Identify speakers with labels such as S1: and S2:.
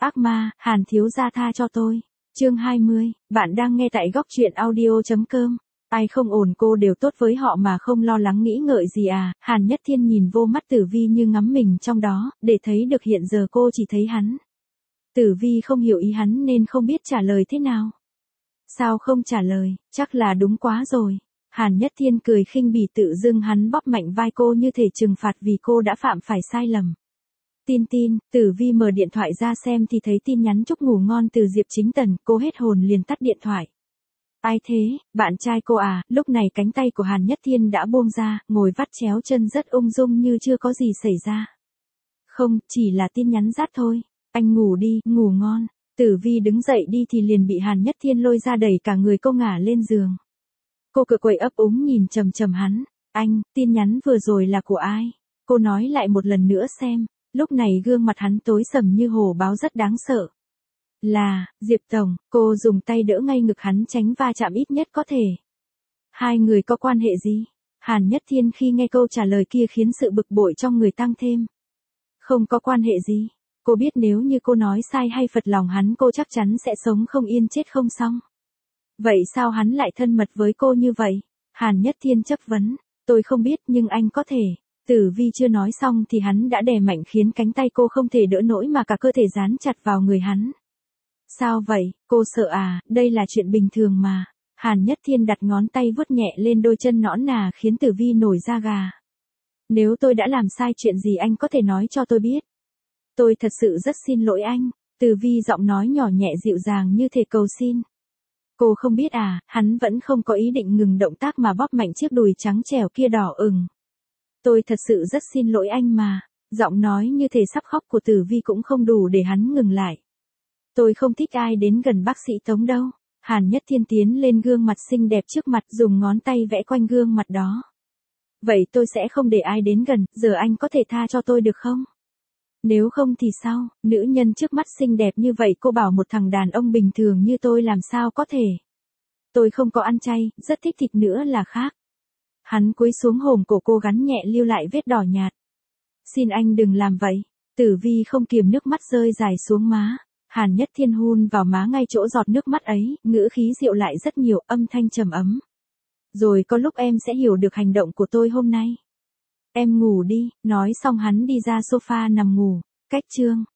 S1: Ác ma, Hàn thiếu gia tha cho tôi. Chương 20, bạn đang nghe tại góc truyện audio.com. Ai không ổn cô đều tốt với họ mà không lo lắng nghĩ ngợi gì à. Hàn Nhất Thiên nhìn vô mắt Tử Vi như ngắm mình trong đó, để thấy được hiện giờ cô chỉ thấy hắn. Tử Vi không hiểu ý hắn nên không biết trả lời thế nào. Sao không trả lời, chắc là đúng quá rồi. Hàn Nhất Thiên cười khinh bỉ tự dưng hắn bóp mạnh vai cô như thể trừng phạt vì cô đã phạm phải sai lầm. Tin, Tử Vi mở điện thoại ra xem thì thấy tin nhắn chúc ngủ ngon từ Diệp Chính Tần, cô hết hồn liền tắt điện thoại. Ai thế, bạn trai cô à, lúc này cánh tay của Hàn Nhất Thiên đã buông ra, ngồi vắt chéo chân rất ung dung như chưa có gì xảy ra. Không, chỉ là tin nhắn rát thôi, anh ngủ đi, ngủ ngon. Tử Vi đứng dậy đi thì liền bị Hàn Nhất Thiên lôi ra đẩy cả người cô ngả lên giường. Cô cựa quậy ấp úng nhìn chằm chằm hắn, anh, tin nhắn vừa rồi là của ai? Cô nói lại một lần nữa xem. Lúc này gương mặt hắn tối sầm như hổ báo rất đáng sợ. Là, Diệp Tổng, cô dùng tay đỡ ngay ngực hắn tránh va chạm ít nhất có thể. Hai người có quan hệ gì? Hàn Nhất Thiên khi nghe câu trả lời kia khiến sự bực bội trong người tăng thêm. Không có quan hệ gì. Cô biết nếu như cô nói sai hay phật lòng hắn cô chắc chắn sẽ sống không yên chết không xong. Vậy sao hắn lại thân mật với cô như vậy? Hàn Nhất Thiên chất vấn. Tôi không biết nhưng anh có thể. Tử Vi chưa nói xong thì hắn đã đè mạnh khiến cánh tay cô không thể đỡ nổi mà cả cơ thể dán chặt vào người hắn. Sao vậy, cô sợ à, đây là chuyện bình thường mà. Hàn Nhất Thiên đặt ngón tay vuốt nhẹ lên đôi chân nõn nà khiến Tử Vi nổi da gà. Nếu tôi đã làm sai chuyện gì anh có thể nói cho tôi biết. Tôi thật sự rất xin lỗi anh. Tử Vi giọng nói nhỏ nhẹ dịu dàng như thể cầu xin. Cô không biết à, hắn vẫn không có ý định ngừng động tác mà bóp mạnh chiếc đùi trắng trẻo kia đỏ ửng. Tôi thật sự rất xin lỗi anh mà. Giọng nói như thể sắp khóc của Tử Vi cũng không đủ để hắn ngừng lại. Tôi không thích ai đến gần bác sĩ Tống đâu. Hàn Nhất Thiên tiến lên gương mặt xinh đẹp trước mặt dùng ngón tay vẽ quanh gương mặt đó. Vậy tôi sẽ không để ai đến gần, giờ anh có thể tha cho tôi được không? Nếu không thì sao, nữ nhân trước mắt xinh đẹp như vậy cô bảo một thằng đàn ông bình thường như tôi làm sao có thể. Tôi không có ăn chay, rất thích thịt nữa là khác. Hắn cúi xuống hổm cổ cô gắn nhẹ lưu lại vết đỏ nhạt. Xin anh đừng làm vậy. Tử Vi không kiềm nước mắt rơi dài xuống má. Hàn Nhất Thiên hun vào má ngay chỗ giọt nước mắt ấy, ngữ khí dịu lại rất nhiều, âm thanh trầm ấm. Rồi có lúc em sẽ hiểu được hành động của tôi hôm nay. Em ngủ đi, nói xong hắn đi ra sofa nằm ngủ. Cách chương.